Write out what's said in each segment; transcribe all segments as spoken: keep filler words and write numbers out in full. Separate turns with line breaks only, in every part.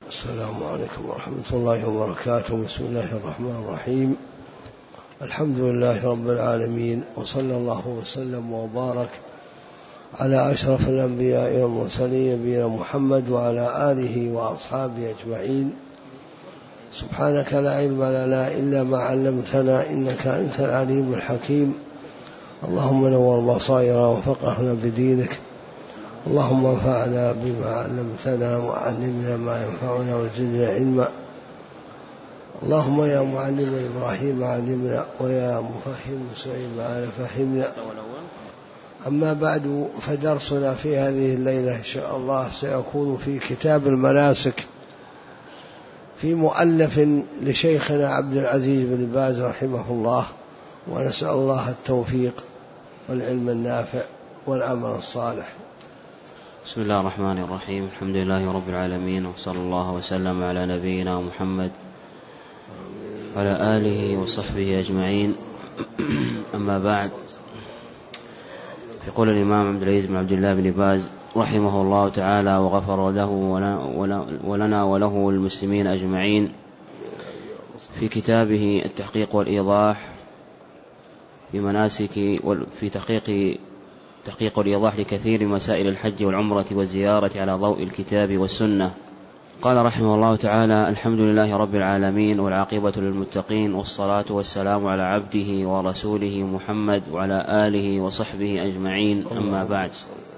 السلام عليكم ورحمة الله وبركاته. بسم الله الرحمن الرحيم. الحمد لله رب العالمين، وصلى الله وسلم وبارك على أشرف الأنبياء والمرسلين نبينا محمد وعلى آله وأصحابه أجمعين. سبحانك لا علم لنا إلا ما علمتنا إنك أنت العليم الحكيم. اللهم نور بصائرنا وفقهنا بدينك. اللهم انفعنا بما علمتنا وعلمنا ما ينفعنا وزدنا علما. اللهم يا معلم إبراهيم علمنا ويا مفهم سليمان فهمنا. أما بعد، فدرسنا في هذه الليلة إن شاء الله سيكون في كتاب المناسك في مؤلف لشيخنا عبد العزيز بن باز رحمه الله، ونسأل الله التوفيق والعلم النافع والعمل الصالح.
بسم الله الرحمن الرحيم. الحمد لله رب العالمين، وصلى الله وسلم على نبينا محمد وعلى آله وصحبه أجمعين. أما بعد، يقول الإمام عبد العزيز بن عبد الله بن باز رحمه الله تعالى وغفر له ولنا وله والمسلمين أجمعين في كتابه التحقيق والإيضاح في مناسك في تحقيق تحقيق الإيضاح لكثير من مسائل الحج والعمرة والزيارة على ضوء الكتاب والسنة. قال رحمه الله تعالى: الحمد لله رب العالمين، والعاقبة للمتقين، والصلاة والسلام على عبده ورسوله محمد وعلى آله وصحبه أجمعين. أما بعد،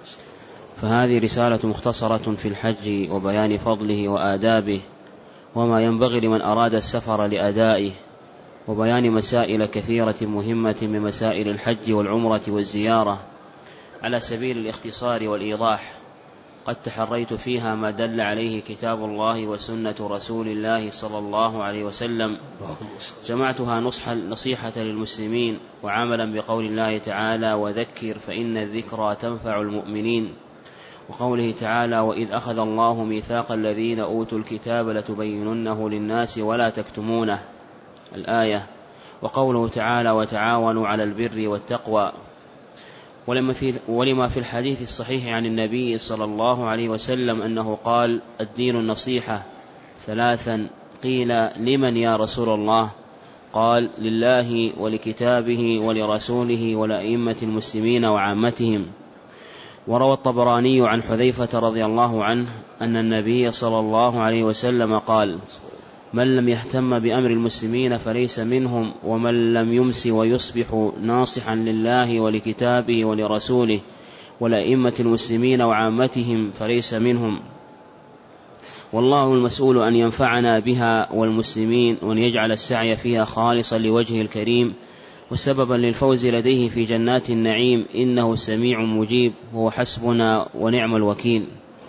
فهذه رسالة مختصرة في الحج وبيان فضله وآدابه وما ينبغي لمن أراد السفر لأدائه، وبيان مسائل كثيرة مهمة من مسائل الحج والعمرة والزيارة على سبيل الاختصار والإيضاح، قد تحريت فيها ما دل عليه كتاب الله وسنة رسول الله صلى الله عليه وسلم. جمعتها نصحا نصيحة للمسلمين، وعملا بقول الله تعالى: وذكر فإن الذكرى تنفع المؤمنين، وقوله تعالى: وإذ أخذ الله ميثاق الذين أوتوا الكتاب لتبيننه للناس ولا تكتمونه، الآية، وقوله تعالى: وتعاونوا على البر والتقوى. ولما في, ولما في الحديث الصحيح عن النبي صلى الله عليه وسلم أنه قال: الدين النصيحة ثلاثا. قيل: لمن يا رسول الله؟ قال: لله ولكتابه ولرسوله ولأئمة المسلمين وعامتهم. وروى الطبراني عن حذيفة رضي الله عنه أن النبي صلى الله عليه وسلم قال: من لم يهتم بأمر المسلمين فليس منهم، ومن لم يمس ويصبح ناصحا لله ولكتابه ولرسوله ولأئمة المسلمين وعامتهم فليس منهم. والله المسؤول أن ينفعنا بها والمسلمين، وأن يجعل السعي فيها خالصا لوجهه الكريم وسببا للفوز لديه في جنات النعيم، إنه سميع مجيب، وهو حسبنا ونعم الوكيل.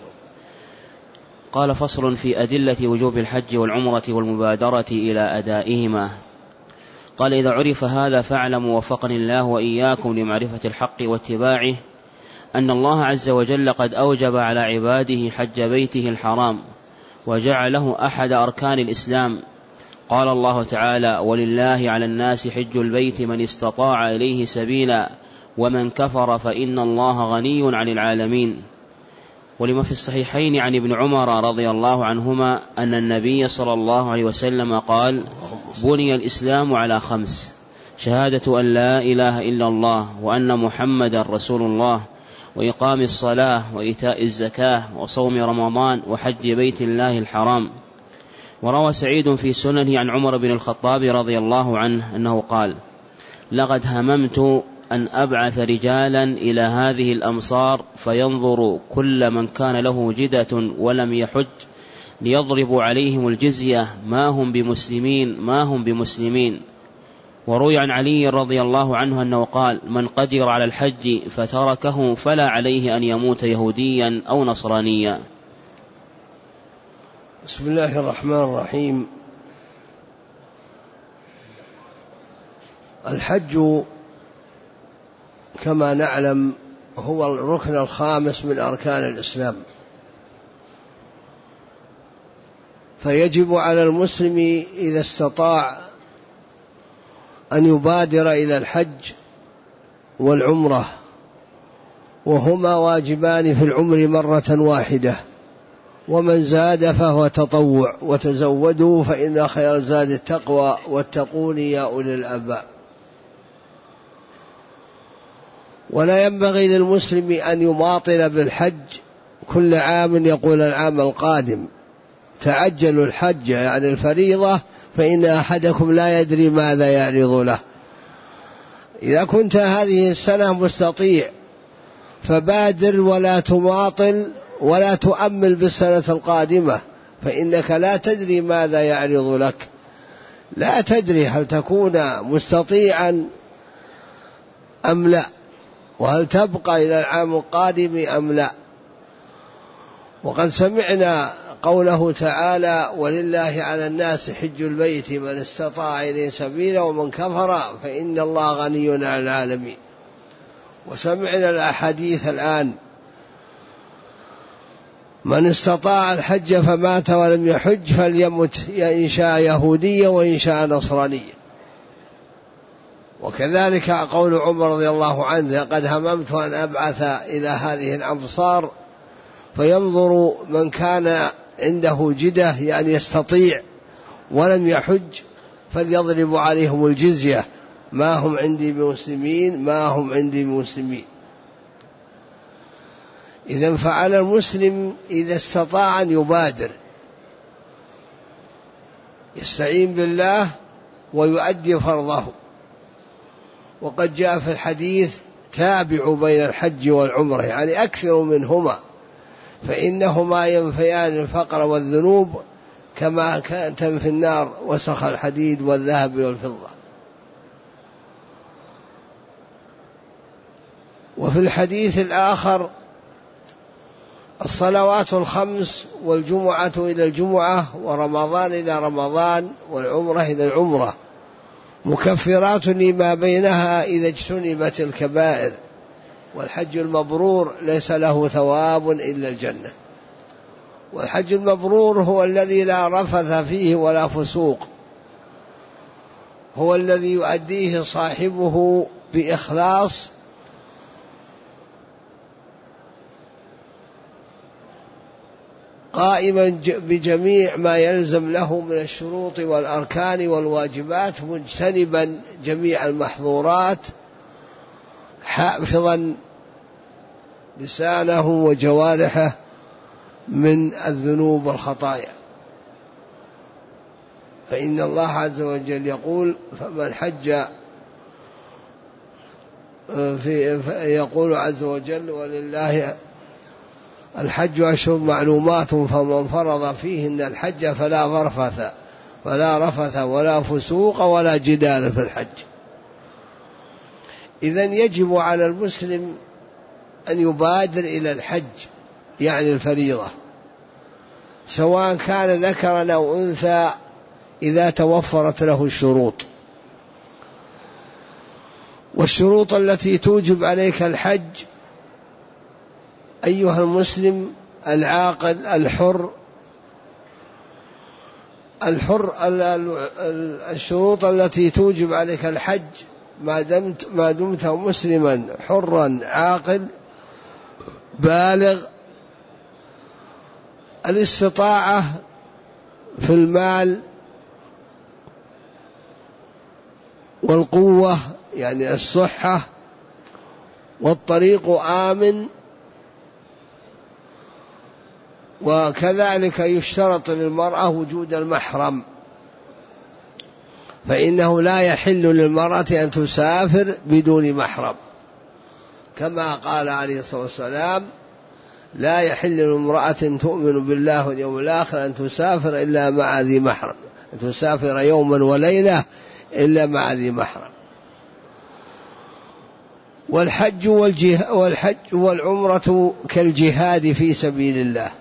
قال: فصل في أدلة وجوب الحج والعمرة والمبادرة إلى أدائهما. قال: إذا عرف هذا فاعلموا وفقني الله وإياكم لمعرفة الحق واتباعه أن الله عز وجل قد أوجب على عباده حج بيته الحرام، وجعله أحد أركان الإسلام. قال الله تعالى: ولله على الناس حج البيت من استطاع إليه سبيلا ومن كفر فإن الله غني عن العالمين. ولما في الصحيحين عن ابن عمر رضي الله عنهما أن النبي صلى الله عليه وسلم قال: بني الإسلام على خمس: شهادة أن لا إله إلا الله وأن محمدا رسول الله، وإقام الصلاة، وإيتاء الزكاة، وصوم رمضان، وحج بيت الله الحرام. وروى سعيد في سننه عن عمر بن الخطاب رضي الله عنه أنه قال: لقد هممت أن أبعث رجالا إلى هذه الأمصار فينظر كل من كان له جدة ولم يحج ليضربوا عليهم الجزية ما هم بمسلمين ما هم بمسلمين. وروي عن علي رضي الله عنه أنه قال: من قدر على الحج فتركه فلا عليه أن يموت يهوديا أو نصرانيا.
بسم الله الرحمن الرحيم. الحج كما نعلم هو الركن الخامس من أركان الإسلام، فيجب على المسلم إذا استطاع أن يبادر إلى الحج والعمرة، وهما واجبان في العمر مرة واحدة، ومن زاد فهو تطوع، وتزودوا فإن خير الزاد التقوى واتقون يا أولي الألباب. ولا ينبغي للمسلم أن يماطل بالحج كل عام يقول العام القادم، تعجلوا الحج يعني الفريضة فإن أحدكم لا يدري ماذا يعرض له. إذا كنت هذه السنة مستطيع فبادر ولا تماطل ولا تؤمل بالسنة القادمة، فإنك لا تدري ماذا يعرض لك، لا تدري هل تكون مستطيعا أم لا، وهل تبقى إلى العام القادم أم لا. وقد سمعنا قوله تعالى: ولله على الناس حج البيت من استطاع إليه سبيلا ومن كفر فإن الله غني عن العالمين. وسمعنا الأحاديث الآن: من استطاع الحج فمات ولم يحج فليمت إن شاء يهوديا وإن شاء نصرانيا. وكذلك قول عمر رضي الله عنه: لقد هممت أن أبعث إلى هذه الأمصار فينظر من كان عنده جدة يعني يستطيع ولم يحج فليضرب عليهم الجزية، ما هم عندي بمسلمين ما هم عندي بمسلمين. إذن فعلى المسلم إذا استطاع أن يبادر، يستعين بالله ويؤدي فرضه. وقد جاء في الحديث: تابعوا بين الحج والعمرة، يعني أكثروا منهما فإنهما ينفيان الفقر والذنوب كما تنفي النار وسخ الحديد والذهب والفضة. وفي الحديث الآخر: الصلوات الخمس والجمعة إلى الجمعة ورمضان إلى رمضان والعمرة إلى العمرة مكفرات لما بينها إذا اجتنبت الكبائر، والحج المبرور ليس له ثواب إلا الجنة. والحج المبرور هو الذي لا رفث فيه ولا فسوق، هو الذي يؤديه صاحبه بإخلاص قائما بجميع ما يلزم له من الشروط والأركان والواجبات، مجتنبا جميع المحظورات، حافظا لسانه وجوارحه من الذنوب والخطايا. فإن الله عز وجل يقول: فمن حج في يقول عز وجل: ولله الحج أشهر معلومات فمن فرض فيهن الحج فلا رفث فلا رفث ولا فسوق ولا جدال في الحج. إذن يجب على المسلم أن يبادر إلى الحج يعني الفريضة، سواء كان ذكرا أو أنثى إذا توفرت له الشروط. والشروط التي توجب عليك الحج أيها المسلم: العاقل الحر الحر الشروط التي توجب عليك الحج ما دمت ما دمت مسلما حرا عاقل بالغ، الاستطاعة في المال والقوة يعني الصحة، والطريق آمن. وكذلك يشترط للمرأة وجود المحرم، فإنه لا يحل للمرأة أن تسافر بدون محرم، كما قال عليه الصلاة والسلام: لا يحل لامرأة تؤمن بالله واليوم الآخر أن تسافر إلا مع ذي محرم، أن تسافر يوما وليلة إلا مع ذي محرم. والحج والحج والعمرة كالجهاد في سبيل الله،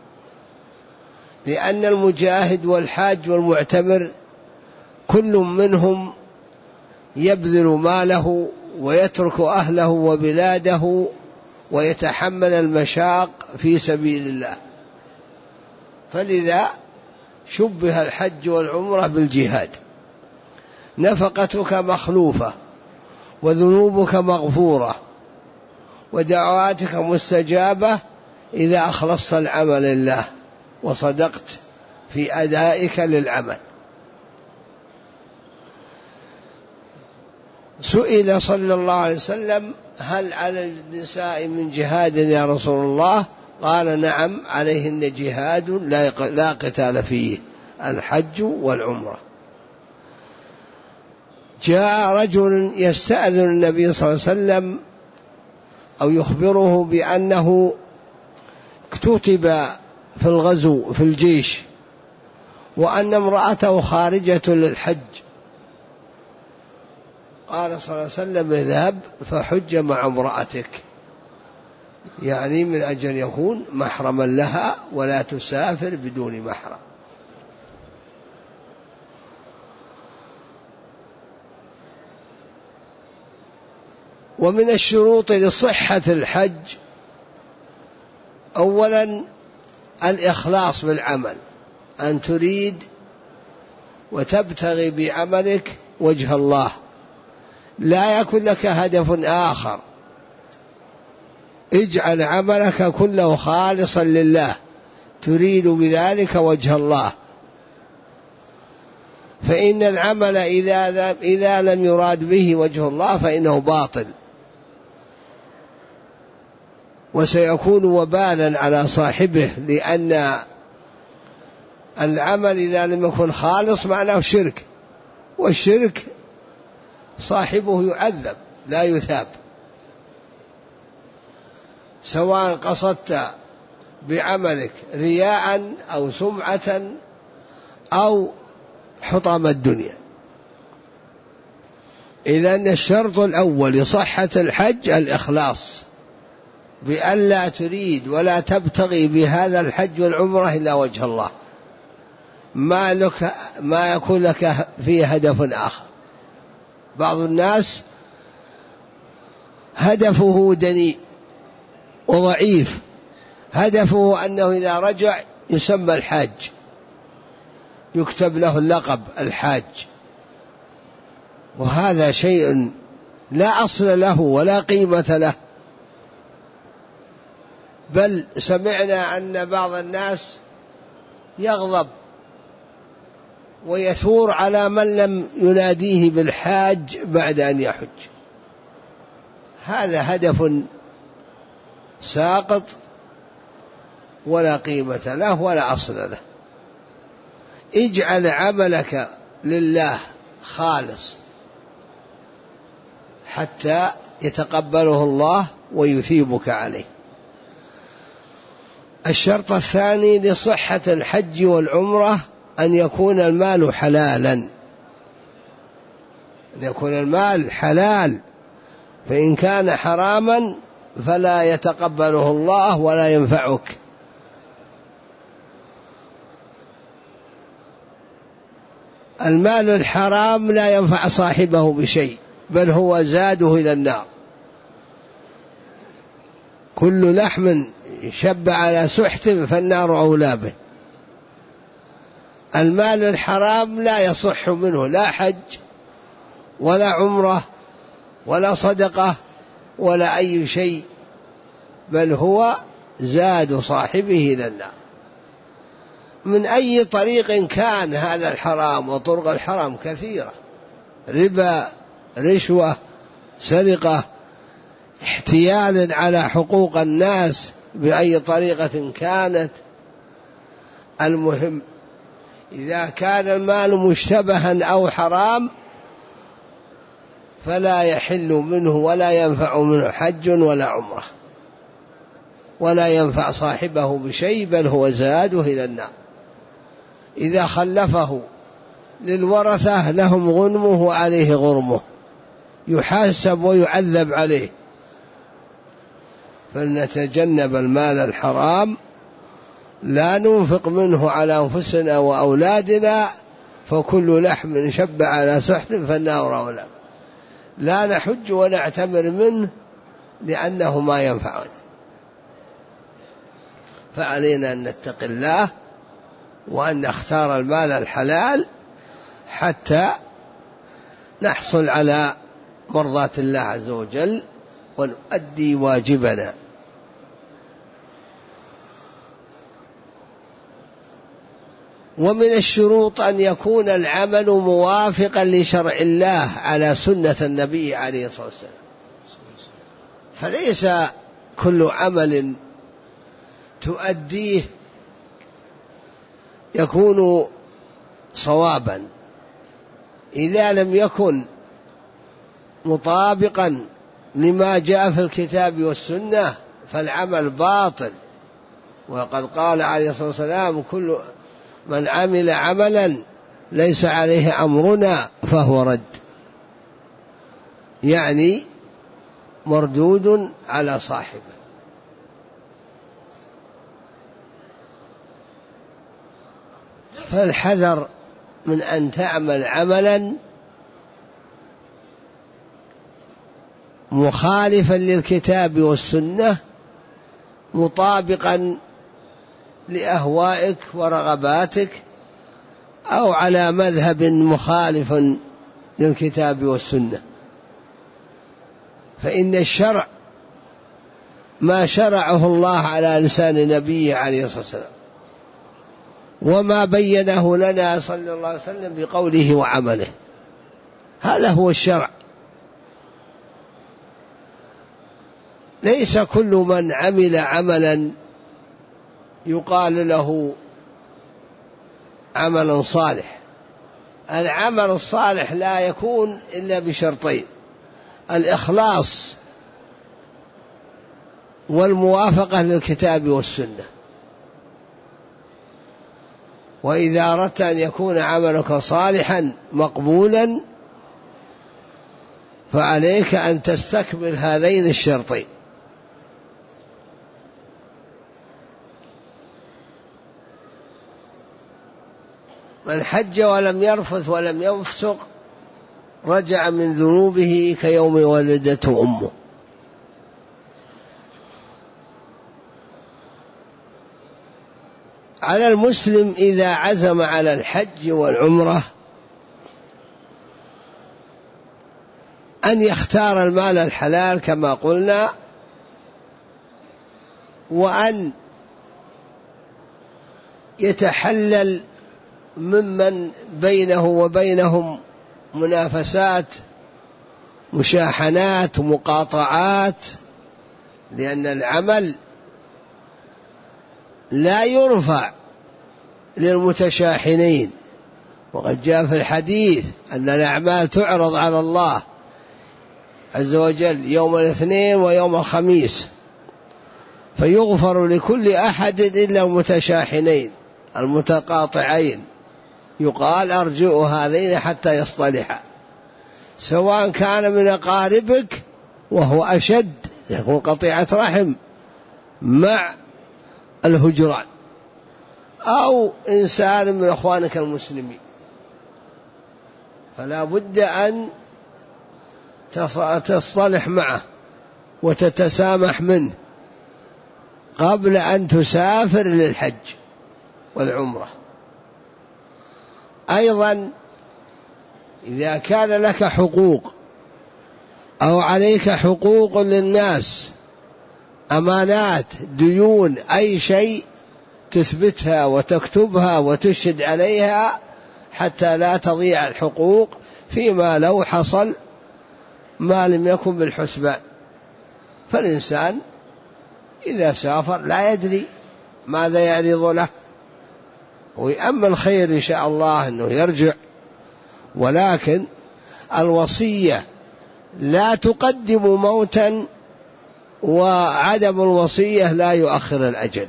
لأن المجاهد والحاج والمعتمر كل منهم يبذل ماله ويترك أهله وبلاده ويتحمل المشاق في سبيل الله، فلذا شبه الحج والعمرة بالجهاد. نفقتك مخلوفة وذنوبك مغفورة ودعواتك مستجابة إذا أخلصت العمل لله. وصدقت في أدائك للعمل. سئل صلى الله عليه وسلم: هل على النساء من جهاد يا رسول الله؟ قال: نعم، عليهن جهاد لا قتال فيه، الحج والعمرة. جاء رجل يستأذن النبي صلى الله عليه وسلم أو يخبره بأنه اكتتب في الغزو في الجيش وأن امرأته خارجة للحج. قال صلى الله عليه وسلم: اذهب فحج مع امرأتك، يعني من أجل يكون محرما لها ولا تسافر بدون محرم. ومن الشروط لصحة الحج أولا الإخلاص بالعمل، أن تريد وتبتغي بعملك وجه الله، لا يكن لك هدف آخر. اجعل عملك كله خالصا لله، تريد بذلك وجه الله. فإن العمل إذا إذا لم يراد به وجه الله فإنه باطل، وسيكون وبالا على صاحبه، لأن العمل إذا لم يكن خالص معناه شرك، والشرك صاحبه يعذب لا يثاب، سواء قصدت بعملك رياء أو سمعة أو حطام الدنيا. إذن الشرط الأول لصحة الحج الإخلاص، بأن لا تريد ولا تبتغي بهذا الحج والعمرة إلا وجه الله، ما لك ما يكون لك فيه هدف آخر. بعض الناس هدفه دنيء وضعيف، هدفه أنه إذا رجع يسمى الحاج، يكتب له اللقب الحاج، وهذا شيء لا أصل له ولا قيمة له. بل سمعنا أن بعض الناس يغضب ويثور على من لم يناديه بالحاج بعد أن يحج. هذا هدف ساقط ولا قيمة له ولا أصل له. اجعل عملك لله خالص حتى يتقبله الله ويثيبك عليه. الشرط الثاني لصحة الحج والعمرة أن يكون المال حلالا، أن يكون المال حلال، فإن كان حراما فلا يتقبله الله ولا ينفعك. المال الحرام لا ينفع صاحبه بشيء، بل هو زاده إلى النار. كل لحم شب على سحت فالنار أولى به. المال الحرام لا يصح منه لا حج ولا عمرة ولا صدقة ولا أي شيء، بل هو زاد صاحبه إلى النار من أي طريق كان. هذا الحرام، وطرق الحرام كثيرة: ربا، رشوة، سرقة، احتيال على حقوق الناس بأي طريقة كانت. المهم إذا كان المال مشتبها أو حرام فلا يحل منه ولا ينفع منه حج ولا عمرة، ولا ينفع صاحبه بشيء، بل هو زاده إلى النار. إذا خلفه للورثة لهم غنمه وعليه غرمه، يحاسب ويعذب عليه. فلنتجنب المال الحرام، لا ننفق منه على أنفسنا وأولادنا، فكل لحم شب على سحت فالنار أولى. لا نحج ونعتمر منه لأنه ما ينفعنا. فعلينا أن نتقي الله وأن نختار المال الحلال حتى نحصل على مرضاة الله عز وجل ونؤدي واجبنا. ومن الشروط أن يكون العمل موافقا لشرع الله على سنة النبي عليه الصلاة والسلام. فليس كل عمل تؤديه يكون صوابا إذا لم يكن مطابقا لما جاء في الكتاب والسنة، فالعمل باطل. وقد قال عليه الصلاة والسلام: كل من عمل عملا ليس عليه أمرنا فهو رد، يعني مردود على صاحبه. فالحذر من أن تعمل عملا مخالفا للكتاب والسنة مطابقا لأهوائك ورغباتك، أو على مذهب مخالف للكتاب والسنة. فإن الشرع ما شرعه الله على لسان نبيه عليه الصلاة والسلام، وما بينه لنا صلى الله عليه وسلم بقوله وعمله، هذا هو الشرع. ليس كل من عمل عملا يقال له عمل صالح. العمل الصالح لا يكون إلا بشرطين: الإخلاص والموافقة للكتاب والسنة. وإذا أردت أن يكون عملك صالحا مقبولا فعليك أن تستكمل هذين الشرطين. من حج ولم يرفث ولم يفسق رجع من ذنوبه كيوم ولدته أمه. على المسلم إذا عزم على الحج والعمرة أن يختار المال الحلال كما قلنا، وأن يتحلل ممن بينه وبينهم منافسات، مشاحنات، مقاطعات، لأن العمل لا يرفع للمتشاحنين. وقد جاء في الحديث أن الأعمال تعرض على الله عز وجل يوم الاثنين ويوم الخميس، فيغفر لكل أحد إلا المتشاحنين المتقاطعين، يقال أرجعوا هذين حتى يصطلحا، سواء كان من أقاربك وهو أشد، يكون قطيعة رحم مع الهجران، أو إنسان من أخوانك المسلمين، فلا بد أن تصطلح معه وتتسامح منه قبل أن تسافر للحج والعمرة. أيضا إذا كان لك حقوق أو عليك حقوق للناس، أمانات، ديون، أي شيء، تثبتها وتكتبها وتشهد عليها حتى لا تضيع الحقوق فيما لو حصل ما لم يكن بالحسبان. فالإنسان إذا سافر لا يدري ماذا يعرض له، ويأمل خير إن شاء الله أنه يرجع، ولكن الوصية لا تقدم موتا، وعدم الوصية لا يؤخر الأجل.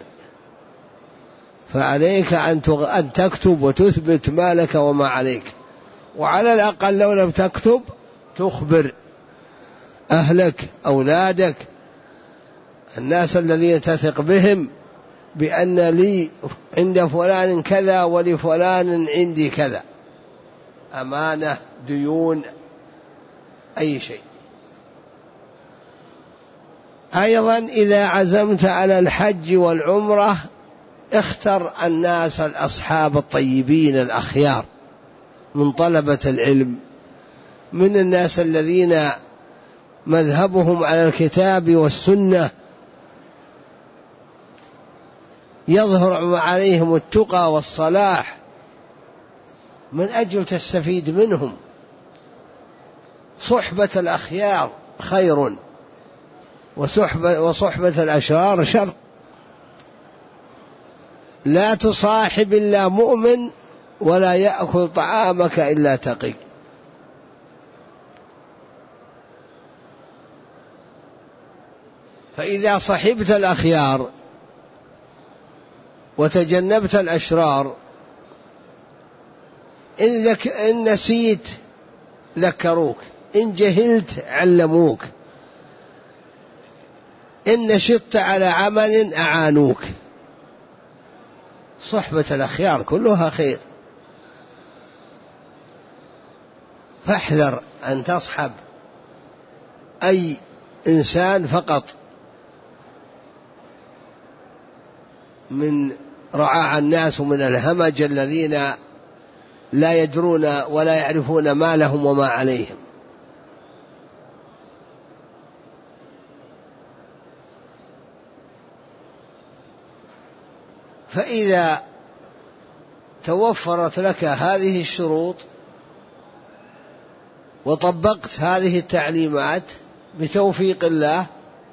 فعليك أن تكتب وتثبت ما لك وما عليك، وعلى الأقل لو لم تكتب تخبر أهلك، أولادك، الناس الذين تثق بهم بأن لي عند فلان كذا ولفلان عندي كذا، أمانة، ديون، أي شيء. أيضا إذا عزمت على الحج والعمرة اختر الناس الأصحاب الطيبين الأخيار من طلبة العلم، من الناس الذين مذهبهم على الكتاب والسنة، يظهر عليهم التقى والصلاح من أجل تستفيد منهم. صحبة الأخيار خير، وصحبة, وصحبة الأشرار شر. لا تصاحب إلا مؤمن، ولا يأكل طعامك إلا تقي. فإذا صحبت الأخيار وتجنبت الأشرار، إن, ذك... إن نسيت ذكروك، إن جهلت علموك، إن نشطت على عمل أعانوك. صحبة الأخيار كلها خير، فاحذر أن تصحب أي إنسان فقط من رعاع الناس ومن الهمج الذين لا يدرون ولا يعرفون ما لهم وما عليهم. فإذا توفرت لك هذه الشروط وطبقت هذه التعليمات بتوفيق الله،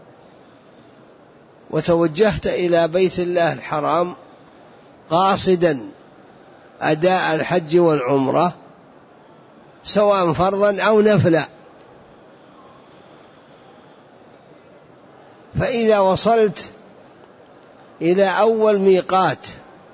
وتوجهت إلى بيت الله الحرام قاصدا أداء الحج والعمرة سواء فرضا أو نفلا، فإذا وصلت إلى أول ميقات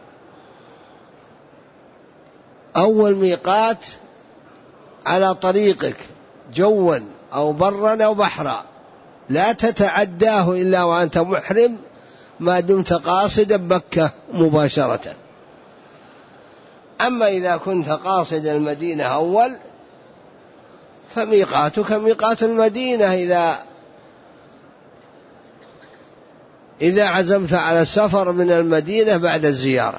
أول ميقات على طريقك جوا أو برا أو بحرا، لا تتعداه إلا وأنت محرم ما دمت قاصدا مكة مباشرة. أما إذا كنت قاصد المدينة أول فميقاتك ميقات المدينة إذا إذا عزمت على السفر من المدينة بعد الزيارة.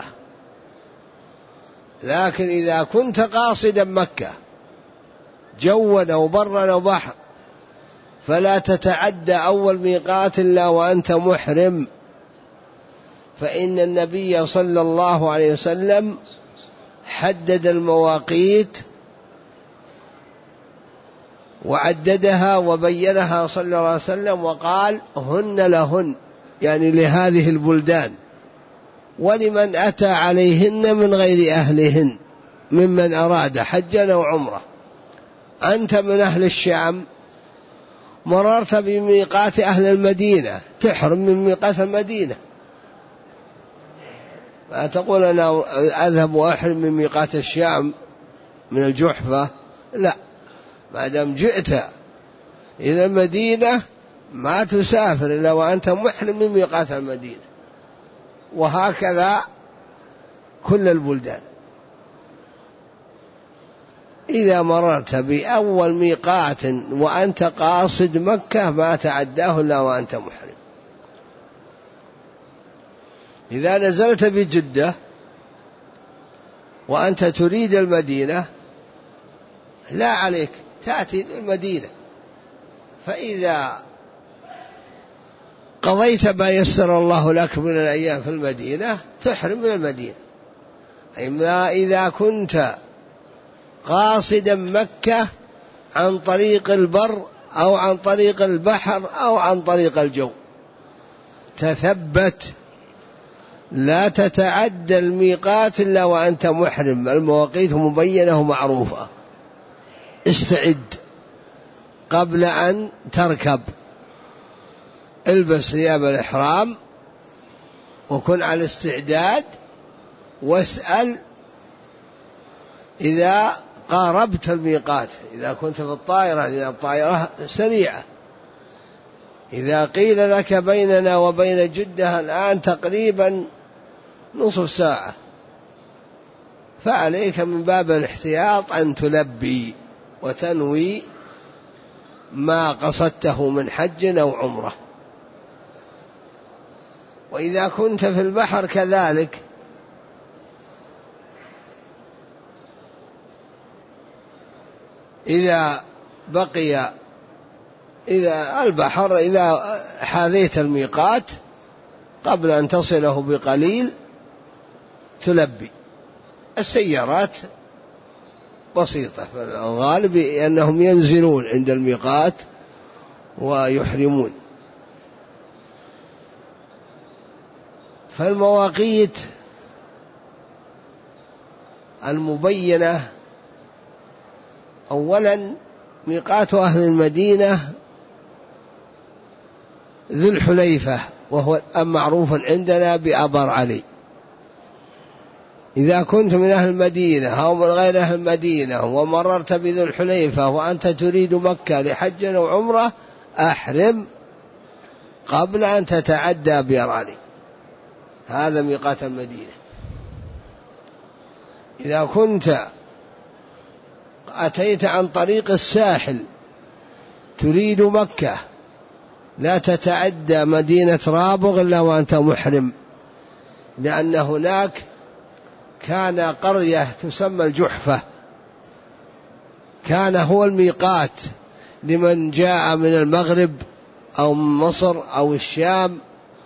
لكن إذا كنت قاصدا مكة جوا أو برا أو بحر فلا تتعدى أول ميقات إلا وأنت محرم، فإن النبي صلى الله عليه وسلم حدد المواقيت وعددها وبينها صلى الله عليه وسلم وقال هن لهن، يعني لهذه البلدان، ولمن أتى عليهن من غير أهلهن ممن أراد حجا أو عمره. أنت من أهل الشام مررت بميقات أهل المدينة تحرم من ميقات المدينة، ما تقول أنا أذهب وأحرم من ميقات الشام من الجحفة، لا، ما دام جئت إلى المدينة ما تسافر إلا وأنت محرم من ميقات المدينة، وهكذا كل البلدان. إذا مررت بأول ميقات وأنت قاصد مكة ما تعداه إلا وأنت محرم. إذا نزلت بجدة وأنت تريد المدينة لا عليك، تأتي المدينة، فإذا قضيت ما يسر الله لك من الأيام في المدينة تحرم من المدينة. أما إذا كنت قاصدا مكة عن طريق البر أو عن طريق البحر أو عن طريق الجو تثبت، لا تتعدى الميقات إلا وأنت محرم. المواقيت مبينة ومعروفة. استعد قبل أن تركب، البس ثياب الإحرام وكن على استعداد، واسأل إذا قاربت الميقات، إذا كنت في الطائرة، إذا الطائرة سريعة، إذا قيل لك بيننا وبين جدة الآن تقريبا نصف ساعة، فعليك من باب الاحتياط أن تلبي وتنوي ما قصدته من حج أو عمرة. وإذا كنت في البحر كذلك إذا بقي إذا البحر إذا حاذيت الميقات قبل أن تصله بقليل تلبي. السيارات بسيطة، فالغالب أنهم ينزلون عند الميقات ويحرمون. فالمواقيت المبينة: أولا ميقات أهل المدينة ذو الحليفة، وهو الآن معروف عندنا بأبر علي. إذا كنت من أهل المدينة أو من غير أهل المدينة ومررت بذو الحليفة وأنت تريد مكة لحج أو عمرة، أحرم قبل أن تتعدى بأبر علي، هذا ميقات المدينة. إذا كنت أتيت عن طريق الساحل تريد مكة، لا تتعدى مدينة رابغ إلا وأنت محرم، لأن هناك كان قرية تسمى الجحفة، كان هو الميقات لمن جاء من المغرب أو من مصر أو الشام،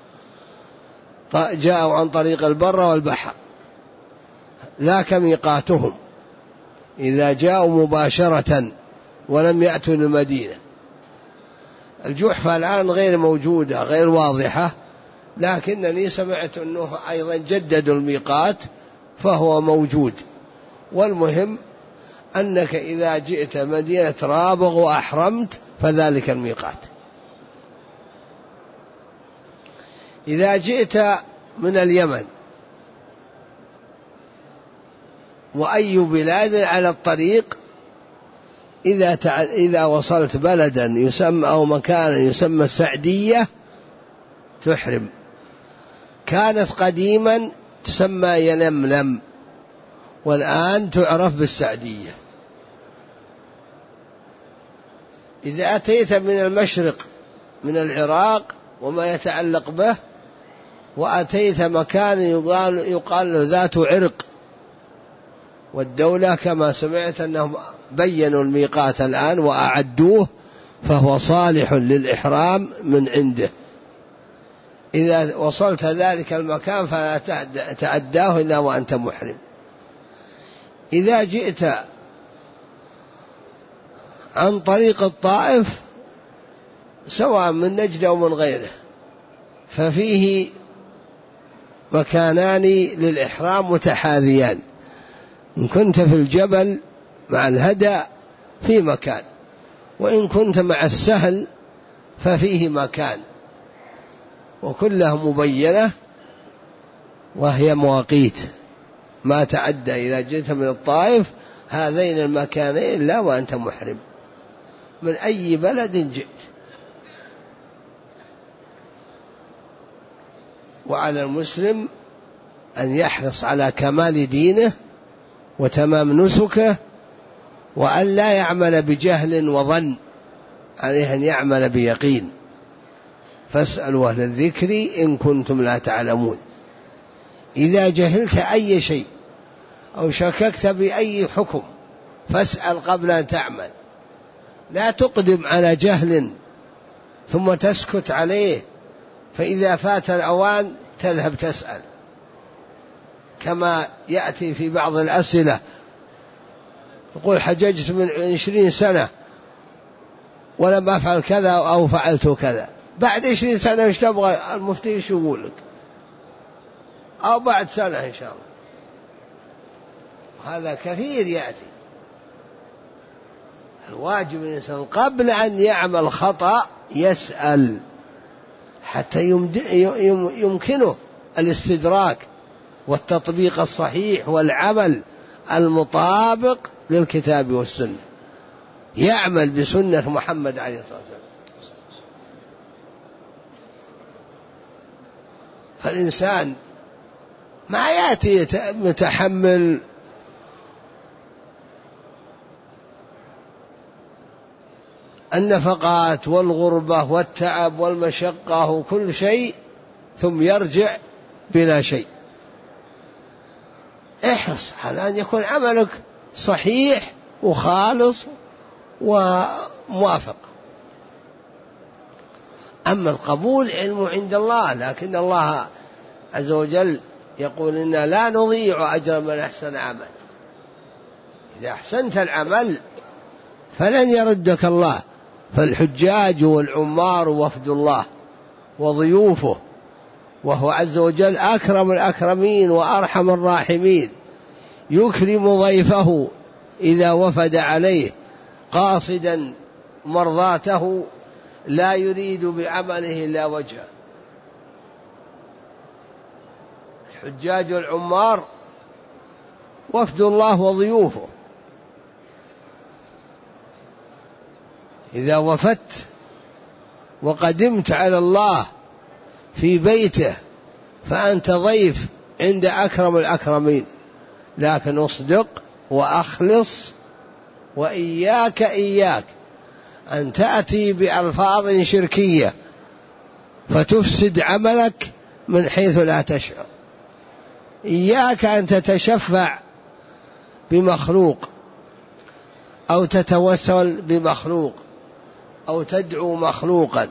جاءوا عن طريق البر والبحر، ذاك ميقاتهم إذا جاءوا مباشرة ولم يأتوا للمدينة. الجحفة الآن غير موجودة، غير واضحة، لكنني سمعت أنه أيضا جددوا الميقات فهو موجود. والمهم أنك إذا جئت مدينة رابغ وأحرمت فذلك الميقات. إذا جئت من اليمن وأي بلاد على الطريق، إذا تع... إذا وصلت بلدا يسمى أو مكانا يسمى السعدية تحرم. كانت قديما تسمى يلملم، والآن تعرف بالسعدية. إذا أتيت من المشرق من العراق وما يتعلق به وأتيت مكان يقال, يقال له ذات عرق، والدولة كما سمعت أنهم بينوا الميقات الآن وأعدوه، فهو صالح للإحرام من عنده. إذا وصلت ذلك المكان فلا تعداه إلا وأنت محرم. إذا جئت عن طريق الطائف سواء من نجد أو من غيره ففيه مكانان للإحرام متحاذيان. إن كنت في الجبل مع الهدى في مكان، وإن كنت مع السهل ففيه مكان، وكلها مبينة وهي مواقيت ما تعدى. إذا جئت من الطائف هذين المكانين لا وأنت محرم من أي بلد جئت. وعلى المسلم أن يحرص على كمال دينه وتمام نسكه، وأن لا يعمل بجهل وظن، عليه أن يعمل بيقين. فاسألوا أهل الذكر إن كنتم لا تعلمون. إذا جهلت أي شيء أو شككت بأي حكم فاسأل قبل أن تعمل، لا تقدم على جهل ثم تسكت عليه، فإذا فات الأوان تذهب تسأل، كما يأتي في بعض الأسئلة يقول حججت من عشرين سنة ولم أفعل كذا أو فعلت كذا. بعد عشرين سنة ايش تبغى المفتي ايش يقول لك؟ أو بعد سنة إن شاء الله. هذا كثير يأتي. الواجب الإنسان قبل أن يعمل خطأ يسأل حتى يمكنه الاستدراك والتطبيق الصحيح والعمل المطابق للكتاب والسنة، يعمل بسنة محمد عليه الصلاة والسلام. فالإنسان ما يأتي متحمل النفقات والغربة والتعب والمشقة وكل شيء ثم يرجع بلا شيء. احرص على أن يكون عملك صحيح وخالص وموافق. أما القبول علم عند الله، لكن الله عز وجل يقول إنا لا نضيع أجر من أحسن عمل. إذا أحسنت العمل فلن يردك الله. فالحجاج والعمار وفد الله وضيوفه، وهو عز وجل أكرم الأكرمين وأرحم الراحمين، يكرم ضيفه إذا وفد عليه قاصدا مرضاته لا يريد بعمله إلا وجهه. الحجاج والعمار وفد الله وضيوفه، إذا وفدت وقدمت على الله في بيته فأنت ضيف عند أكرم الأكرمين، لكن اصدق وأخلص، وإياك إياك أن تأتي بألفاظ شركية فتفسد عملك من حيث لا تشعر. إياك أن تتشفع بمخلوق أو تتوسل بمخلوق أو تدعو مخلوقا،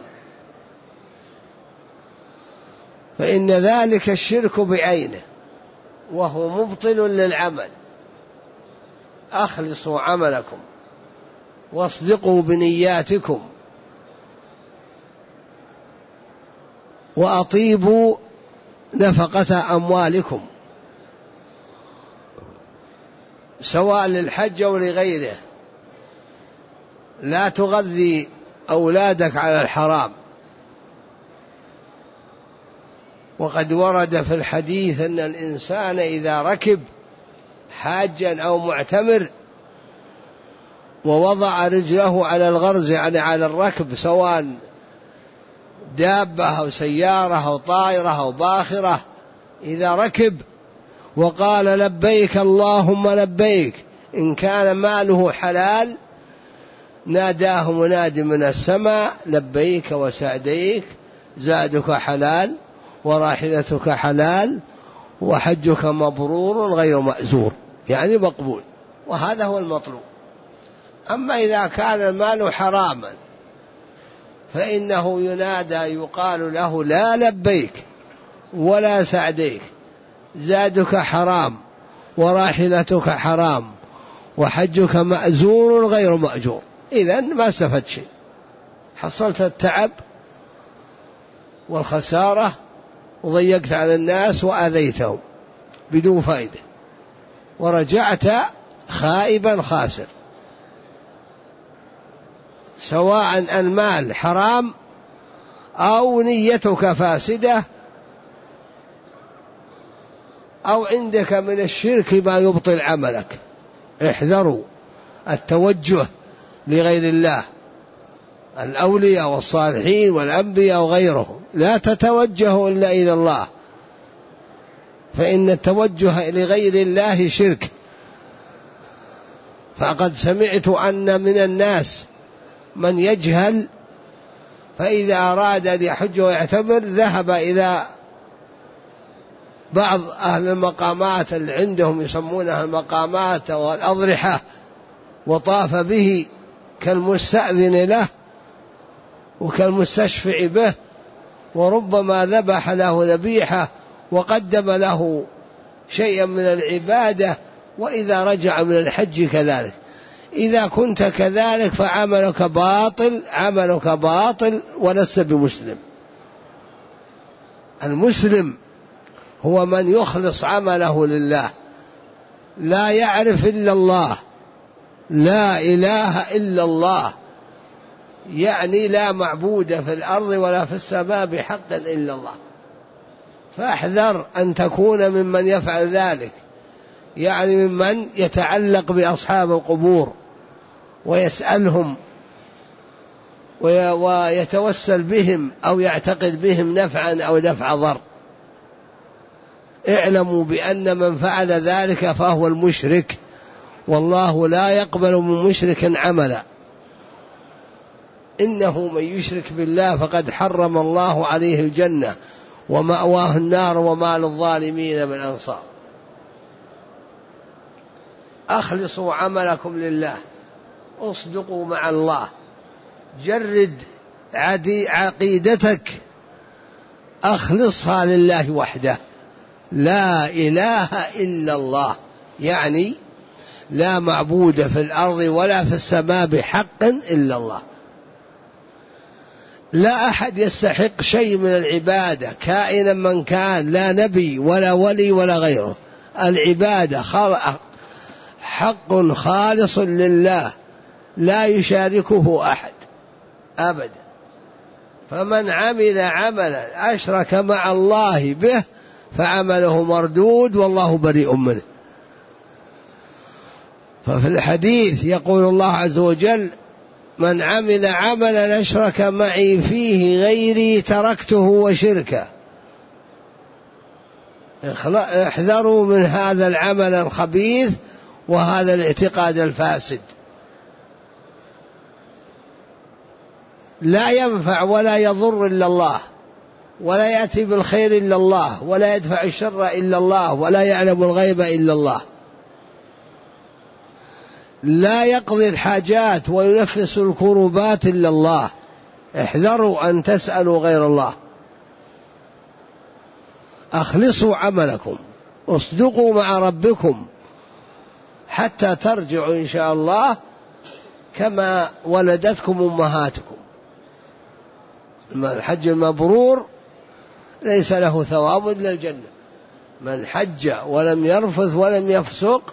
فإن ذلك الشرك بعينه وهو مبطل للعمل. أخلصوا عملكم واصدقوا بنياتكم وأطيبوا نفقة أموالكم، سواء للحج أو لغيره. لا تغذي أولادك على الحرام. وقد ورد في الحديث أن الإنسان إذا ركب حاجا أو معتمر ووضع رجله على الغرز، يعني على الركب، سواء دابة أو سيارة أو طائرة أو باخرة، إذا ركب وقال لبيك اللهم لبيك، إن كان ماله حلال ناداه مناد من السماء لبيك وسعديك، زادك حلال وراحلتك حلال وحجك مبرور غير مأزور، يعني مقبول. وهذا هو المطلوب. أما إذا كان المال حراما فإنه ينادى يقال له لا لبيك ولا سعديك، زادك حرام وراحلتك حرام وحجك مأزور غير مأجور. إذن ما استفدت شيء، حصلت التعب والخسارة وضيقت على الناس وآذيتهم بدون فائدة، ورجعت خائبا خاسر، سواء المال حرام أو نيتك فاسدة أو عندك من الشرك ما يبطل عملك. احذروا التوجه لغير الله، الأولياء والصالحين والأنبياء وغيرهم، لا تتوجهوا إلا إلى الله، فإن التوجه لغير الله شرك. فقد سمعت أن من الناس من يجهل فإذا أراد أن يحج ويعتمر ذهب إلى بعض أهل المقامات اللي عندهم يسمونها المقامات والأضرحة وطاف به كالمستأذن له وكالمستشفع به، وربما ذبح له ذبيحة وقدم له شيئا من العبادة، وإذا رجع من الحج كذلك. إذا كنت كذلك فعملك باطل، عملك باطل ولست بمسلم. المسلم هو من يخلص عمله لله، لا يعرف إلا الله، لا إله إلا الله، يعني لا معبود في الأرض ولا في السماء بحق إلا الله. فاحذر أن تكون ممن يفعل ذلك، يعني ممن يتعلق بأصحاب القبور ويسألهم ويتوسل بهم أو يعتقد بهم نفعا أو دفع ضر. اعلموا بأن من فعل ذلك فهو المشرك، والله لا يقبل من مشرك عملا. إنه من يشرك بالله فقد حرم الله عليه الجنة ومأواه النار وما للظالمين من أنصار. أخلصوا عملكم لله، اصدقوا مع الله، جرد عقيدتك، أخلصها لله وحده، لا إله إلا الله، يعني لا معبود في الأرض ولا في السماء بحق إلا الله. لا أحد يستحق شيء من العبادة كائنا من كان، لا نبي ولا ولي ولا غيره. العبادة حق خالص لله لا يشاركه أحد أبدا. فمن عمل عملا أشرك مع الله به فعمله مردود والله بريء منه. ففي الحديث يقول الله عز وجل: من عمل عملا أشرك معي فيه غيري تركته وشركه. احذروا من هذا العمل الخبيث وهذا الاعتقاد الفاسد، لا ينفع ولا يضر إلا الله، ولا يأتي بالخير إلا الله، ولا يدفع الشر إلا الله، ولا يعلم الغيب إلا الله. لا يقضي الحاجات وينفس الكربات إلا الله. احذروا أن تسألوا غير الله. أخلصوا عملكم، اصدقوا مع ربكم حتى ترجعوا إن شاء الله كما ولدتكم أمهاتكم. الحج المبرور ليس له ثواب إلا الجنة. من حج ولم يرفث ولم يفسق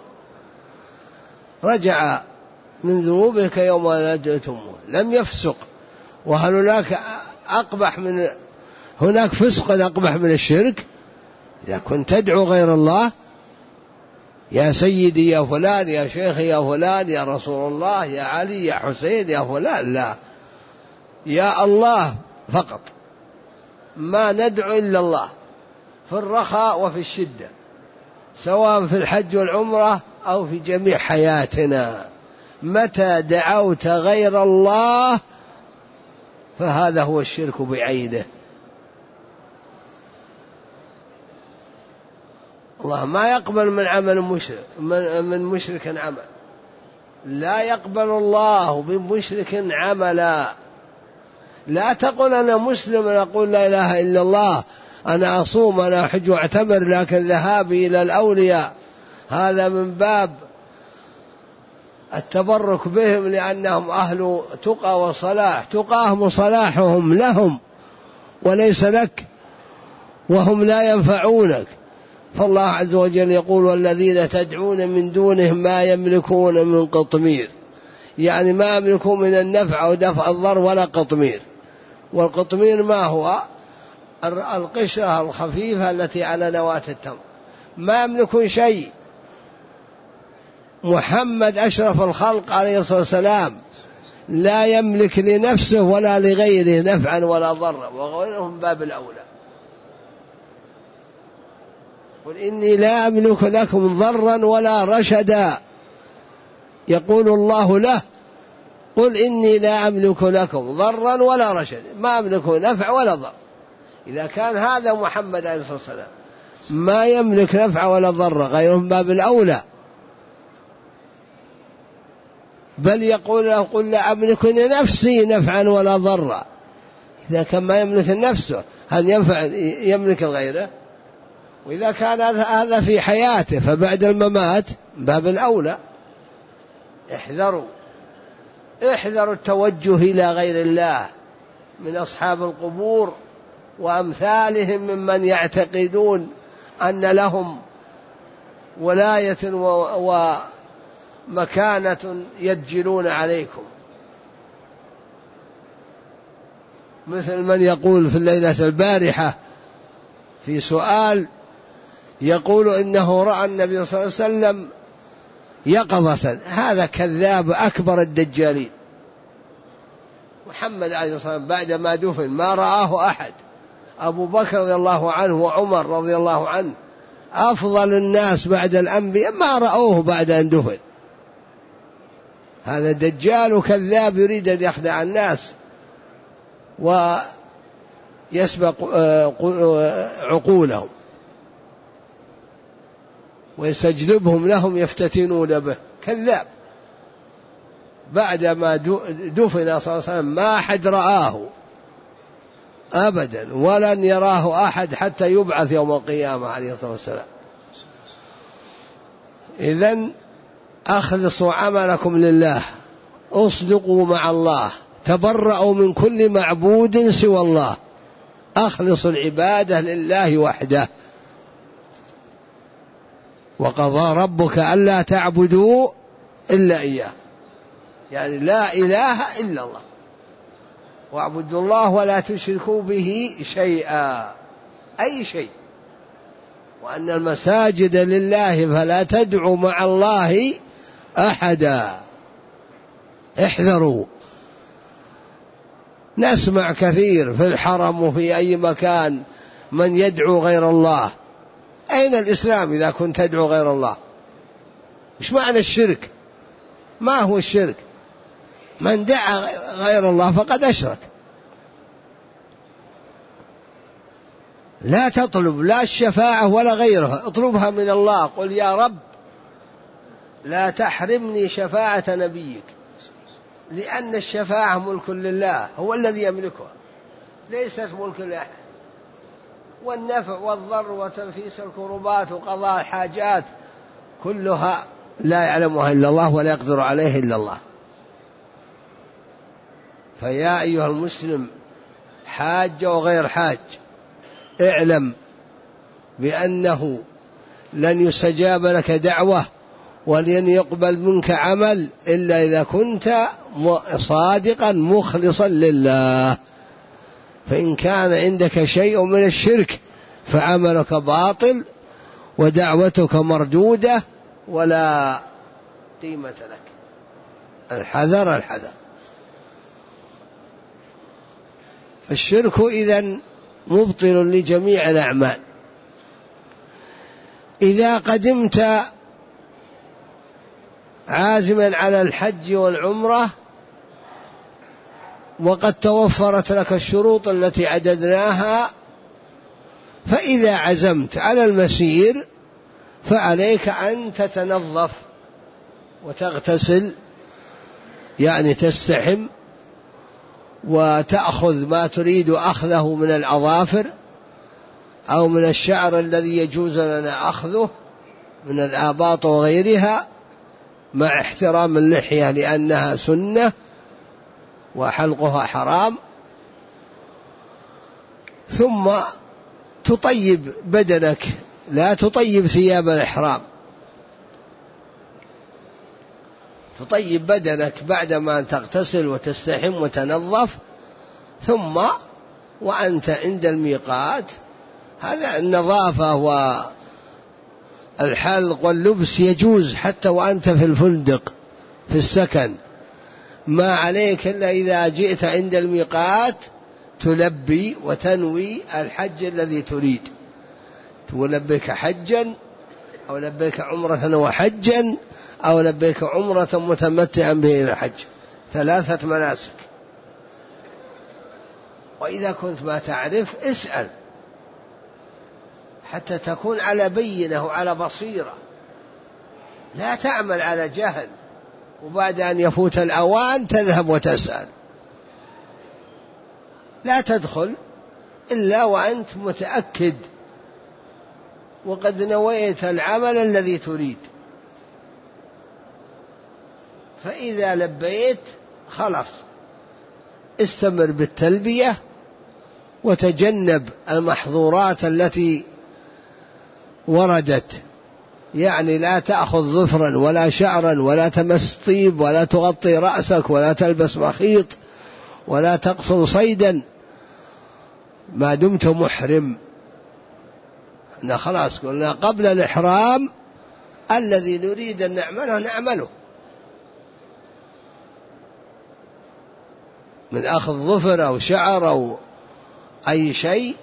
رجع من ذنوبه كيوم ولدته أمه. لم يفسق. وهل هناك أقبح من هناك فسق أقبح من الشرك؟ إذا كنت تدعو غير الله، يا سيدي يا فلان، يا شيخي يا فلان، يا رسول الله، يا علي، يا حسين، يا فلان، لا، يا الله فقط. ما ندعو إلا الله في الرخاء وفي الشدة، سواء في الحج والعمرة أو في جميع حياتنا. متى دعوت غير الله فهذا هو الشرك بعينه. الله ما يقبل من عمل مشرك من مشرك عمل، لا يقبل الله بمشرك عملا. لا تقل أنا مسلم، أنا أقول لا إله إلا الله، أنا أصوم، أنا أحج وأعتمر، لكن ذهابي إلى الأولياء هذا من باب التبرك بهم لأنهم أهل تقى وصلاح. تقاهم وصلاحهم لهم وليس لك، وهم لا ينفعونك. فالله عز وجل يقول: والذين تدعون من دونهم ما يملكون من قطمير، يعني ما يملكون من النفع أو دفع الضر ولا قطمير. والقطمير ما هو؟ القشرة الخفيفة التي على نواة التمر. ما يملكون شيء. محمد أشرف الخلق عليه الصلاة والسلام لا يملك لنفسه ولا لغيره نفعا ولا ضرا، وغيرهم باب الأولى. قل إني لا أملك لكم ضرا ولا رشدا. يقول الله له: قل إني لا أملك لكم ضرا ولا رشدا، ما أملك نفع ولا ضر. إذا كان هذا محمد عليه الصلاة والسلام ما يملك نفع ولا ضر، غيرهم باب الأولى. بل يقول له: قل لا أملك لنفسي نفعا ولا ضرا. إذا كان ما يملك نفسه هل ينفع يملك غيره؟ وإذا كان هذا في حياته فبعد الممات باب الأولى. احذروا احذروا التوجه إلى غير الله من أصحاب القبور وأمثالهم ممن يعتقدون أن لهم ولاية ومكانة يدجلون عليكم، مثل من يقول في الليلة البارحة في سؤال يقول إنه رأى النبي صلى الله عليه وسلم يقظة. هذا كذاب أكبر الدجالين. محمد عليه الصلاة والسلام بعد ما دفن ما رآه أحد. أبو بكر رضي الله عنه وعمر رضي الله عنه أفضل الناس بعد الأنبياء ما رأوه بعد أن دفن. هذا دجال وكذاب يريد أن يخدع الناس ويسبق عقولهم ويستجلبهم لهم يفتتنون به. كذاب. بعدما دفن صلى الله عليه وسلم ما أحد رآه أبدا ولن يراه أحد حتى يبعث يوم القيامة عليه الصلاة والسلام. إذن أخلصوا عملكم لله، أصدقوا مع الله، تبرأوا من كل معبود سوى الله، أخلصوا العبادة لله وحده. وقضى ربك ألا تعبدوا إلا إياه، يعني لا إله إلا الله، واعبدوا الله ولا تشركوا به شيئا، أي شيء، وأن المساجد لله فلا تدعوا مع الله أحدا. احذروا. نسمع كثير في الحرم وفي أي مكان من يدعو غير الله. أين الإسلام إذا كنت تدعو غير الله؟ مش معنى الشرك؟ ما هو الشرك؟ من دعا غير الله فقد أشرك. لا تطلب لا الشفاعة ولا غيرها، اطلبها من الله. قل يا رب لا تحرمني شفاعة نبيك، لأن الشفاعة ملك لله، هو الذي يملكها، ليست ملك لأحد. والنفع والضر وتنفيس الكربات وقضاء الحاجات كلها لا يعلمها إلا الله ولا يقدر عليه إلا الله. فيا أيها المسلم حاج وغير حاج، اعلم بأنه لن يستجاب لك دعوة ولن يقبل منك عمل إلا إذا كنت صادقا مخلصا لله. فإن كان عندك شيء من الشرك فعملك باطل ودعوتك مردودة ولا قيمة لك. الحذر الحذر. فالشرك إذن مبطل لجميع الأعمال. إذا قدمت عازما على الحج والعمرة وقد توفرت لك الشروط التي عددناها، فإذا عزمت على المسير فعليك أن تتنظف وتغتسل، يعني تستحم وتأخذ ما تريد أخذه من الأظافر أو من الشعر الذي يجوز لنا أخذه من الآباط وغيرها، مع احترام اللحية لأنها سنة وحلقها حرام. ثم تطيب بدنك، لا تطيب ثياب الإحرام، تطيب بدنك بعدما تغتسل وتستحم وتنظف. ثم وأنت عند الميقات، هذا النظافة والحلق واللبس يجوز حتى وأنت في الفندق في السكن، ما عليك إلا إذا جئت عند الميقات تلبي وتنوي الحج الذي تريد، تقول لبيك حجا أو لبيك عمرة وحجا أو لبيك عمرة متمتعا به إلى الحج، ثلاثة مناسك. وإذا كنت ما تعرف اسأل حتى تكون على بينة وعلى بصيرة، لا تعمل على جهل وبعد أن يفوت الأوان تذهب وتسأل. لا تدخل إلا وأنت متأكد وقد نويت العمل الذي تريد. فإذا لبيت خلاص استمر بالتلبية وتجنب المحظورات التي وردت، يعني لا تأخذ ظفرا ولا شعرا ولا تمس طيب ولا تغطي رأسك ولا تلبس مخيط ولا تقتل صيدا ما دمت محرم. احنا خلاص قلنا قبل الإحرام الذي نريد أن نعمله نعمله، من أخذ ظفر أو شعر أو أي شيء.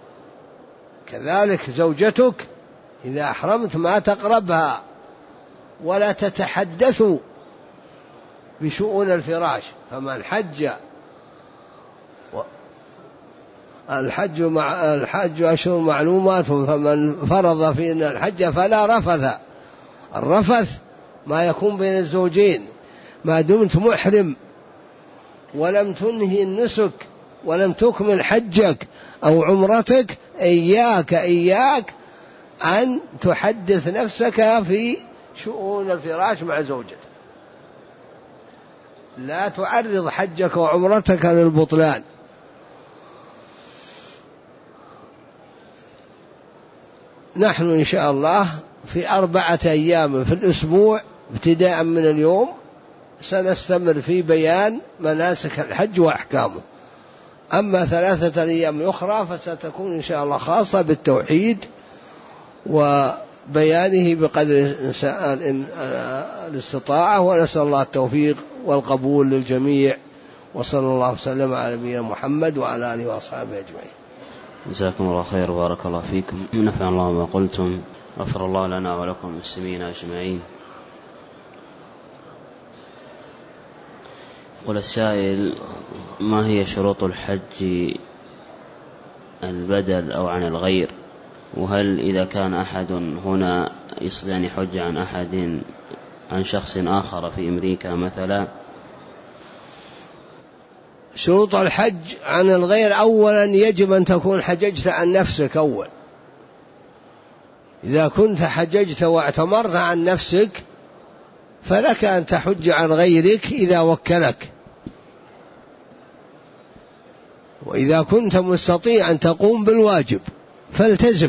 كذلك زوجتك إذا أحرمت ما تقربها ولا تتحدث بشؤون الفراش. فمن حج الحج مع الحج أشهر معلومات، فمن فرض فيهن الحج فلا رفث. الرفث ما يكون بين الزوجين ما دمت محرم ولم تنهي النسك ولم تكمل حجك أو عمرتك، إياك إياك أن تحدث نفسك في شؤون الفراش مع زوجته، لا تعرض حجك وعمرتك للبطلان. نحن إن شاء الله في أربعة أيام في الأسبوع ابتداء من اليوم سنستمر في بيان مناسك الحج وأحكامه. أما ثلاثة أيام أخرى فستكون إن شاء الله خاصة بالتوحيد وبيانه بقدر الاستطاعة، ونسأل الله التوفيق والقبول للجميع، وصلى الله وسلم على نبينا محمد وعلى آله وأصحابه أجمعين.
جزاكم الله خير وبارك الله فيكم، نفع الله ما قلتم، غفر الله لنا ولكم المسلمين أجمعين. يقول السائل: ما هي شروط الحج البدل أو عن الغير؟ وهل إذا كان أحد هنا يستطيع أن يحج عن أحد عن شخص آخر في أمريكا مثلا؟
شروط الحج عن الغير: أولا يجب أن تكون حججت عن نفسك أول. إذا كنت حججت واعتمرت عن نفسك فلك أن تحج عن غيرك إذا وكلك. وإذا كنت مستطيعا تقوم بالواجب فالتزم،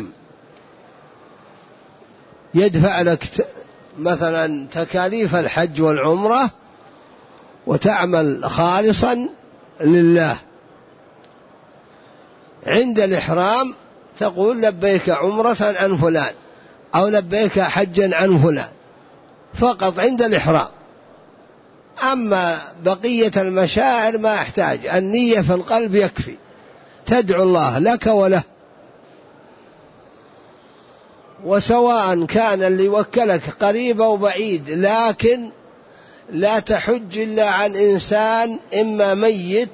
يدفع لك مثلا تكاليف الحج والعمرة وتعمل خالصا لله. عند الإحرام تقول لبيك عمرة عن فلان أو لبيك حجا عن فلان فقط عند الإحرام. أما بقية المشاعر ما يحتاج، النية في القلب يكفي، تدعو الله لك وله. وسواء كان اللي وكلك قريب أو بعيد، لكن لا تحج إلا عن إنسان إما ميت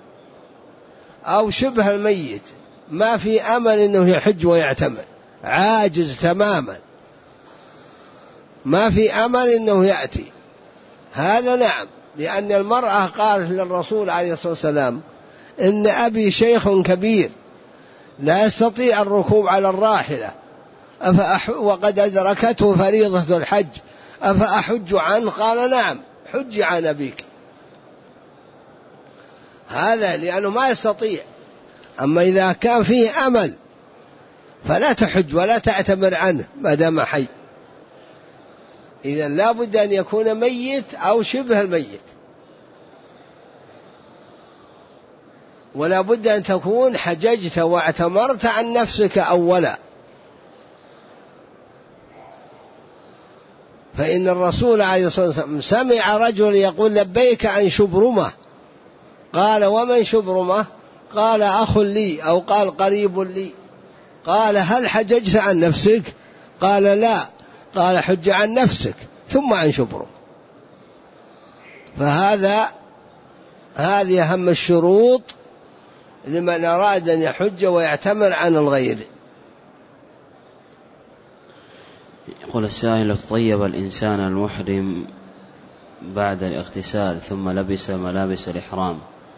أو شبه الميت، ما في أمل أنه يحج ويعتمر، عاجز تماما، ما في أمل أنه يأتي. هذا نعم، لأن المرأة قالت للرسول عليه الصلاة والسلام: إن أبي شيخ كبير لا يستطيع الركوب على الراحلة أفأح وقد أدركته فريضة الحج أفأحج عنه؟ قال: نعم، حج عن أبيك. هذا لأنه ما يستطيع. أما إذا كان فيه أمل فلا تحج ولا تعتمر عنه ما دام حي. إذن لا بد أن يكون ميت أو شبه الميت، ولا بد أن تكون حججت واعتمرت عن نفسك أولا. فإن الرسول عليه الصلاة والسلام سمع رجل يقول: لبيك عن شبرمة. قال: ومن شبرمة؟ قال: أخ لي، أو قال: قريب لي. قال: هل حججت عن نفسك؟ قال: لا. قال: حج عن نفسك ثم عن شبرمة. فهذا هذه أهم الشروط لمن أراد أن يحج ويعتمر عن الغير.
يقول السائل: لو تطيب الإنسان المحرم بعد الاغتسال ثم لبس ملابس الإحرام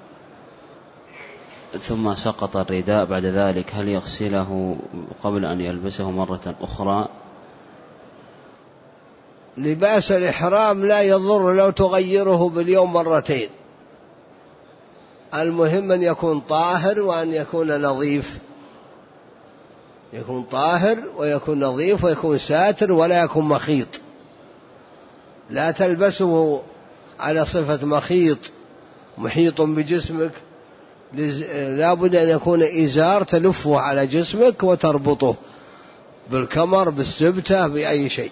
ثم سقط الرداء بعد ذلك، هل يغسله قبل أن يلبسه مرة أخرى؟
لباس الإحرام لا يضر لو تغيره باليوم مرتين، المهم أن يكون طاهر وأن يكون نظيف، يكون طاهر ويكون نظيف ويكون ساتر ولا يكون مخيط. لا تلبسه على صفة مخيط محيط بجسمك، لا بد أن يكون إزار تلفه على جسمك وتربطه بالكمر بالسبتة بأي شيء.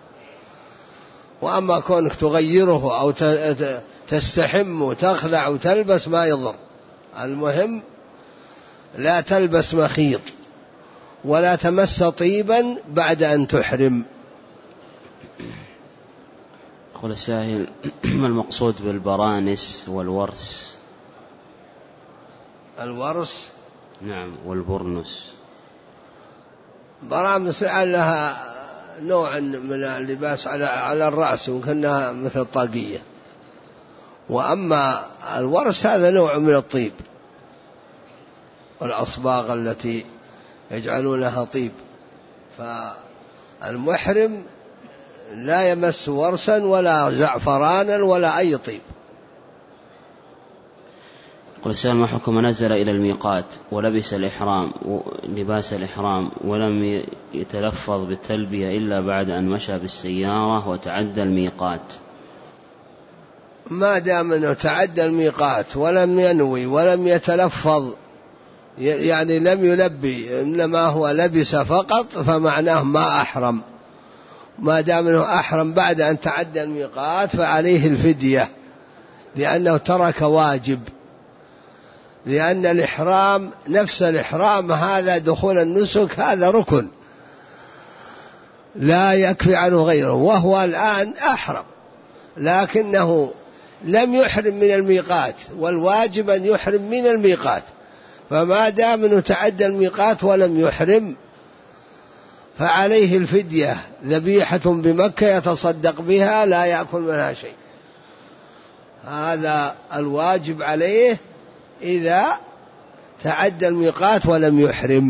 وأما كونك تغيره أو تستحم وتخلع وتلبس ما يضر، المهم لا تلبس مخيط ولا تمس طيبا بعد أن تحرم.
يقول السائل: ما المقصود بالبرانس والورس؟
الورس
نعم، والبرنس.
برانس لها نوع من اللباس على على الرأس وكأنها مثل طاقية، وأما الورس هذا نوع من الطيب والأصباغ التي يجعلونها طيب. فالمحرم لا يمس ورسا ولا زعفرانا ولا أي طيب.
قل سأل ما حكم نزل إلى الميقات ولبس الإحرام لباس الإحرام ولم يتلفظ بالتلبية إلا بعد أن مشى بالسيارة وتعدى الميقات؟
ما دام أنه تعدى الميقات ولم ينوي ولم يتلفظ، يعني لم يلبي إنما هو لبس فقط، فمعناه ما أحرم. ما دام أنه أحرم بعد أن تعدى الميقات فعليه الفدية، لأنه ترك واجب، لأن الإحرام نفس الإحرام هذا دخول النسك هذا ركن لا يكفي عنه غيره، وهو الآن أحرم لكنه لم يحرم من الميقات، والواجب أن يحرم من الميقات، فما دام أنه تعدى الميقات ولم يحرم فعليه الفدية، ذبيحة بمكة يتصدق بها لا يأكل منها شيء. هذا الواجب عليه إذا تعدى الميقات ولم يحرم.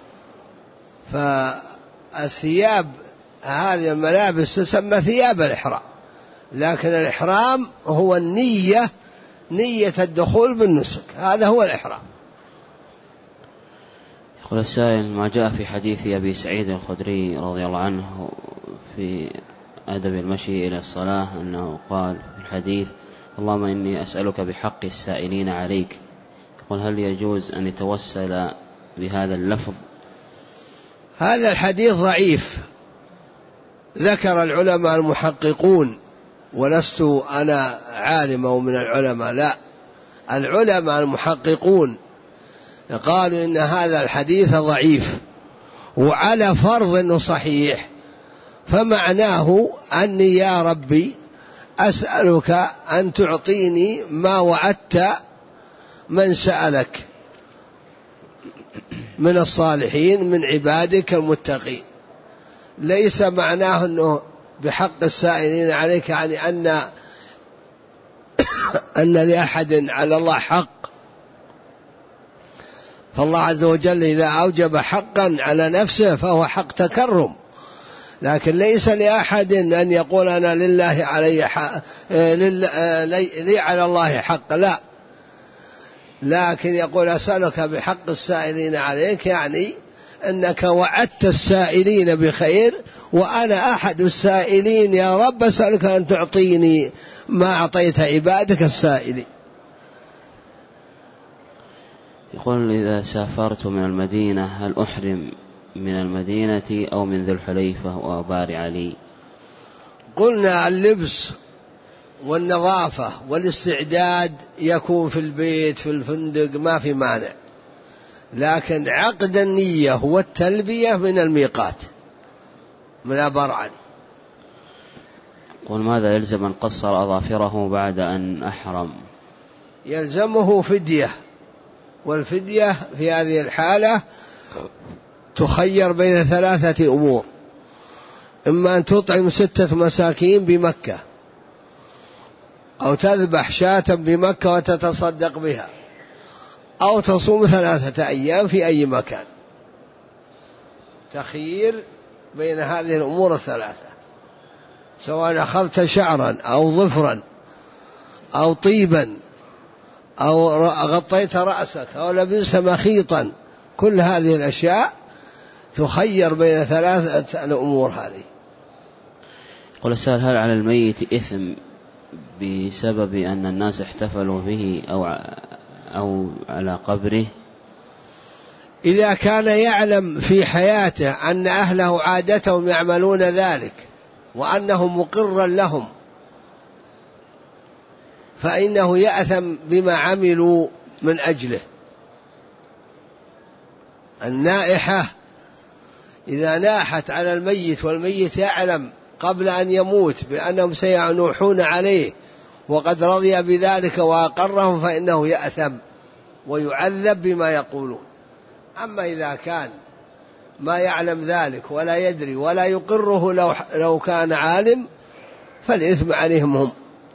فالثياب هذه الملابس تسمى ثياب الإحرام، لكن الإحرام هو النية، نية الدخول بالنسك، هذا هو الإحرام.
يقول السائل ما جاء في حديث أبي سعيد الخدري رضي الله عنه في أدب المشي إلى الصلاة أنه قال في الحديث اللهم إني أسألك بحق السائلين عليك، يقول هل يجوز أن يتوسل بهذا اللفظ؟
هذا الحديث ضعيف، ذكر العلماء المحققون، ولست أنا عالم من العلماء، لا، العلماء المحققون قالوا إن هذا الحديث ضعيف، وعلى فرض أنه صحيح فمعناه أني يا ربي أسألك أن تعطيني ما وعدت من سألك من الصالحين من عبادك المتقين. ليس معناه أنه بحق السائلين عليك، يعني أن أن لأحد على الله حق، فالله عز وجل إذا أوجب حقا على نفسه فهو حق تكرم، لكن ليس لأحد أن يقول أنا لله علي حق، لي على الله حق، لا، لكن يقول أسألك بحق السائلين عليك، يعني أنك وعدت السائلين بخير وأنا أحد السائلين يا رب، أسألك أن تعطيني ما أعطيت عبادك السائلين.
يقول إذا سافرت من المدينة هل أحرم من المدينة أو من ذو الحليفة وأبار علي؟
قلنا اللبس والنظافة والاستعداد يكون في البيت في الفندق ما في مانع، لكن عقد النية والتلبية من الميقات من أبار علي.
قل ماذا يلزم أن قصر أظافره بعد أن أحرم؟
يلزمه فدية، والفدية في هذه الحالة تخير بين ثلاثة أمور، إما أن تطعم ستة مساكين بمكة، أو تذبح شاة بمكة وتتصدق بها، أو تصوم ثلاثة أيام في أي مكان. تخيير بين هذه الأمور الثلاثة، سواء أخذت شعرا أو ظفرا أو طيبا أو غطيت رأسك أو لبست مخيطا، كل هذه الأشياء تخير بين ثلاثة الأمور هذه.
قل السائل هل على الميت إثم بسبب أن الناس احتفلوا به أو أو على قبره؟
إذا كان يعلم في حياته أن أهله عادتهم يعملون ذلك وأنه مقرا لهم فإنه يأثم بما عملوا من أجله. النائحة إذا ناحت على الميت والميت يعلم قبل أن يموت بأنهم سينوحون عليه وقد رضي بذلك وأقرهم فإنه يأثم ويعذب بما يقولون. أما إذا كان ما يعلم ذلك ولا يدري ولا يقره لو, لو كان عالم فالإثم عليهم هم.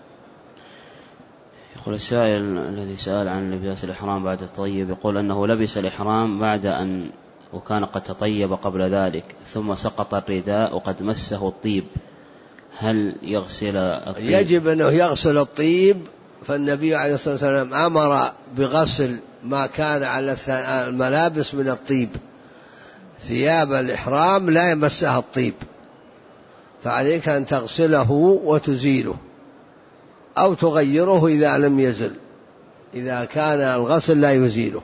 يقول السائل الذي سأل عن لباس الإحرام بعد التطيب، يقول أنه لبس الإحرام بعد أن وكان قد تطيب قبل ذلك ثم سقط الرداء وقد مسه الطيب، هل يغسل الطيب؟
يجب أنه يغسل الطيب، فالنبي عليه الصلاة والسلام أمر بغسل ما كان على الملابس من الطيب، ثياب الإحرام لا يمسها الطيب، فعليك أن تغسله وتزيله أو تغيره إذا لم يزل، إذا كان الغسل لا يزيله.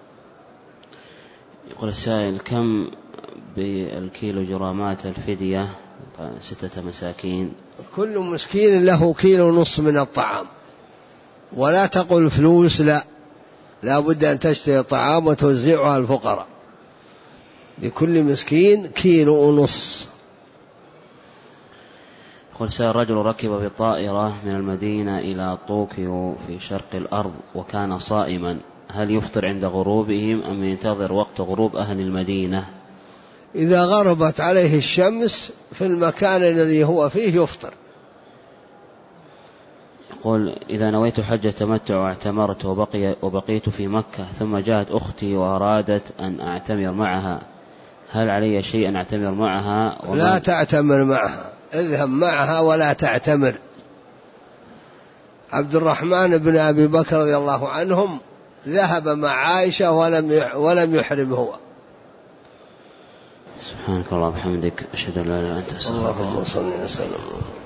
يقول السائل: كم بالكيلو جرامات الفدية؟ ستة مساكين.
كل مسكين له كيلو نصف من الطعام، ولا تقل فلوس، لا، لا بد أن تشتري طعام وتوزعه على الفقراء، لكل مسكين كيلو ونصف.
يقول سائل: رجل ركب بطائرة من المدينة إلى طوكيو في شرق الأرض وكان صائما، هل يفطر عند غروبهم أم ينتظر وقت غروب أهل المدينة؟
إذا غربت عليه الشمس في المكان الذي هو فيه يفطر.
يقول: إذا نويت حج تمتع واعتمرت وبقي وبقيت في مكة، ثم جاءت أختي وأرادت أن أعتمر معها، هل علي شيء أن أعتمر معها؟
لا تعتمر معها، اذهب معها ولا تعتمر. عبد الرحمن بن أبي بكر رضي الله عنهم ذهب مع عائشة ولم ولم يحرم هو.
سبحانك اللهم وبحمدك، أشهد أن لا إله إلا أنت، أستغفرك.
اللهم صل وسلم.